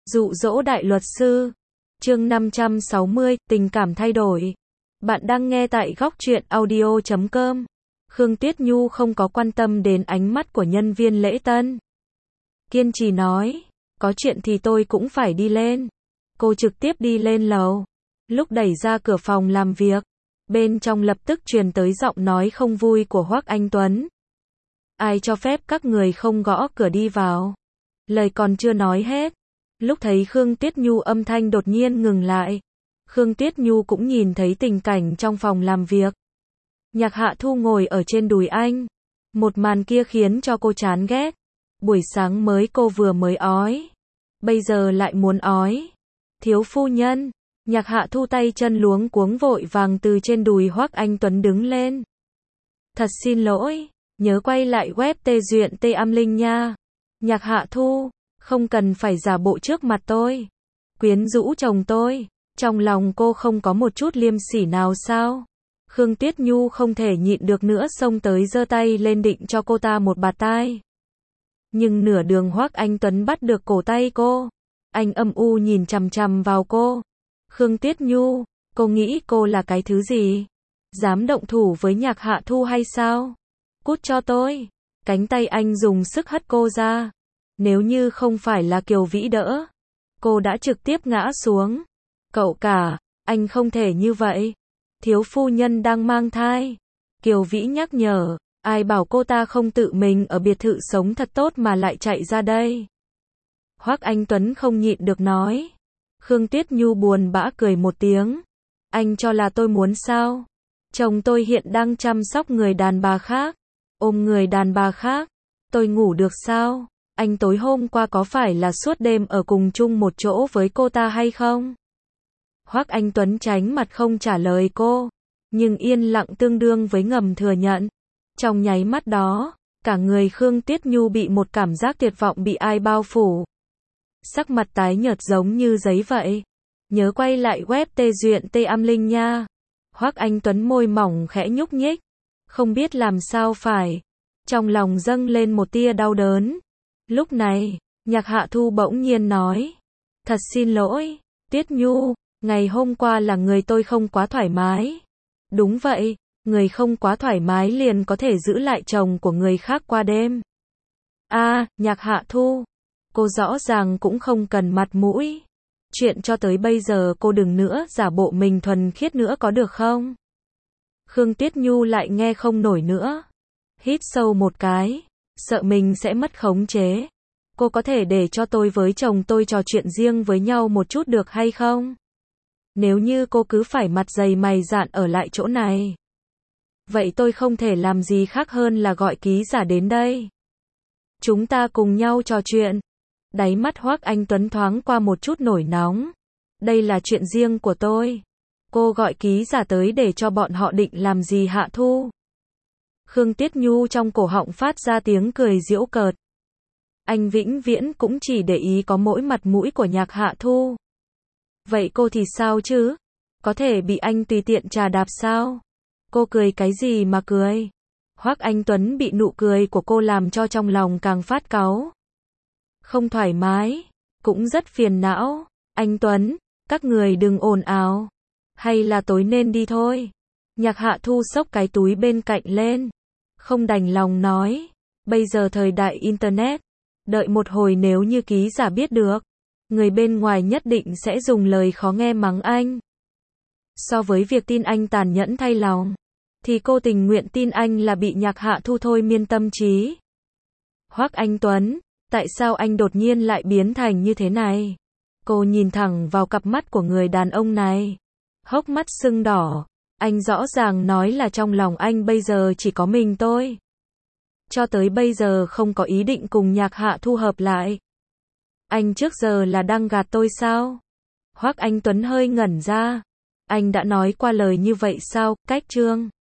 Dụ dỗ đại luật sư. Chương 560, tình cảm thay đổi. Bạn đang nghe tại góc truyện audio.com. Khương Tuyết Nhu không có quan tâm đến ánh mắt của nhân viên lễ tân. Kiên trì nói, có chuyện thì tôi cũng phải đi lên. Cô trực tiếp đi lên lầu. Lúc đẩy ra cửa phòng làm việc, bên trong lập tức truyền tới giọng nói không vui của Hoắc Anh Tuấn. Ai cho phép các người không gõ cửa đi vào? Lời còn chưa nói hết. Lúc thấy Khương Tuyết Nhu âm thanh đột nhiên ngừng lại. Khương Tuyết Nhu cũng nhìn thấy tình cảnh trong phòng làm việc. Nhạc Hạ Thu ngồi ở trên đùi anh. Một màn kia khiến cho cô chán ghét. Buổi sáng cô vừa mới ói. Bây giờ lại muốn ói. Thiếu phu nhân. Nhạc Hạ Thu tay chân luống cuống vội vàng từ trên đùi Hoắc Anh Tuấn đứng lên. Thật xin lỗi. Nhớ quay lại web tê duyện tê am linh nha. Nhạc Hạ Thu, không cần phải giả bộ trước mặt tôi. Quyến rũ chồng tôi. Trong lòng cô không có một chút liêm sỉ nào sao? Khương Tuyết Nhu không thể nhịn được nữa xông tới giơ tay lên định cho cô ta một bạt tai. Nhưng nửa đường Hoắc Anh Tuấn bắt được cổ tay cô. Anh âm u nhìn chằm chằm vào cô. Khương Tuyết Nhu, cô nghĩ cô là cái thứ gì? Dám động thủ với Nhạc Hạ Thu hay sao? Cút cho tôi. Cánh tay anh dùng sức hất cô ra. Nếu như không phải là Kiều Vĩ đỡ, cô đã trực tiếp ngã xuống. Cậu cả, anh không thể như vậy. Thiếu phu nhân đang mang thai. Kiều Vĩ nhắc nhở, ai bảo cô ta không tự mình ở biệt thự sống thật tốt mà lại chạy ra đây. Hoắc Anh Tuấn không nhịn được nói. Khương Tuyết Nhu buồn bã cười một tiếng. Anh cho là tôi muốn sao? Chồng tôi hiện đang chăm sóc người đàn bà khác. Ôm người đàn bà khác. Tôi ngủ được sao? Anh tối hôm qua có phải là suốt đêm ở cùng chung một chỗ với cô ta hay không? Hoắc Anh Tuấn tránh mặt không trả lời cô. Nhưng yên lặng tương đương với ngầm thừa nhận. Trong nháy mắt đó, cả người Khương Tuyết Nhu bị một cảm giác tuyệt vọng bị ai bao phủ. Sắc mặt tái nhợt giống như giấy vậy. Nhớ quay lại web tê duyện tê am linh nha. Hoắc Anh Tuấn môi mỏng khẽ nhúc nhích. Không biết làm sao phải. Trong lòng dâng lên một tia đau đớn. Lúc này, Nhạc Hạ Thu bỗng nhiên nói. Thật xin lỗi, Tuyết Nhu, ngày hôm qua là người tôi không quá thoải mái. Đúng vậy, người không quá thoải mái liền có thể giữ lại chồng của người khác qua đêm. Nhạc Hạ Thu, cô rõ ràng cũng không cần mặt mũi. Chuyện cho tới bây giờ cô đừng nữa giả bộ mình thuần khiết nữa có được không? Khương Tuyết Nhu lại nghe không nổi nữa. Hít sâu một cái, sợ mình sẽ mất khống chế. Cô có thể để cho tôi với chồng tôi trò chuyện riêng với nhau một chút được hay không? Nếu như cô cứ phải mặt dày mày dạn ở lại chỗ này, vậy tôi không thể làm gì khác hơn là gọi ký giả đến đây. Chúng ta cùng nhau trò chuyện. Đáy mắt Hoắc Anh Tuấn thoáng qua một chút nổi nóng. Đây là chuyện riêng của tôi. Cô gọi ký giả tới để cho bọn họ định làm gì Hạ Thu? Khương Tuyết Nhu trong cổ họng phát ra tiếng cười giễu cợt. Anh vĩnh viễn cũng chỉ để ý có mỗi mặt mũi của Nhạc Hạ Thu. Vậy cô thì sao chứ? Có thể bị anh tùy tiện trà đạp sao? Cô cười cái gì mà cười? Hoắc Anh Tuấn bị nụ cười của cô làm cho trong lòng càng phát cáu. Không thoải mái, cũng rất phiền não. Anh Tuấn, các người đừng ồn ào. Hay là tối nên đi thôi. Nhạc Hạ Thu xốc cái túi bên cạnh lên. Không đành lòng nói. Bây giờ thời đại Internet. Đợi một hồi nếu như ký giả biết được. Người bên ngoài nhất định sẽ dùng lời khó nghe mắng anh. So với việc tin anh tàn nhẫn thay lòng, thì cô tình nguyện tin anh là bị Nhạc Hạ Thu thôi miên tâm trí. Hoắc Anh Tuấn, tại sao anh đột nhiên lại biến thành như thế này? Cô nhìn thẳng vào cặp mắt của người đàn ông này. Hốc mắt sưng đỏ. Anh rõ ràng nói là trong lòng anh bây giờ chỉ có mình tôi. Cho tới bây giờ không có ý định cùng Nhạc Hạ Thu hợp lại. Anh trước giờ là đang gạt tôi sao? Hoắc Anh Tuấn hơi ngẩn ra. Anh đã nói qua lời như vậy sao? Cách chương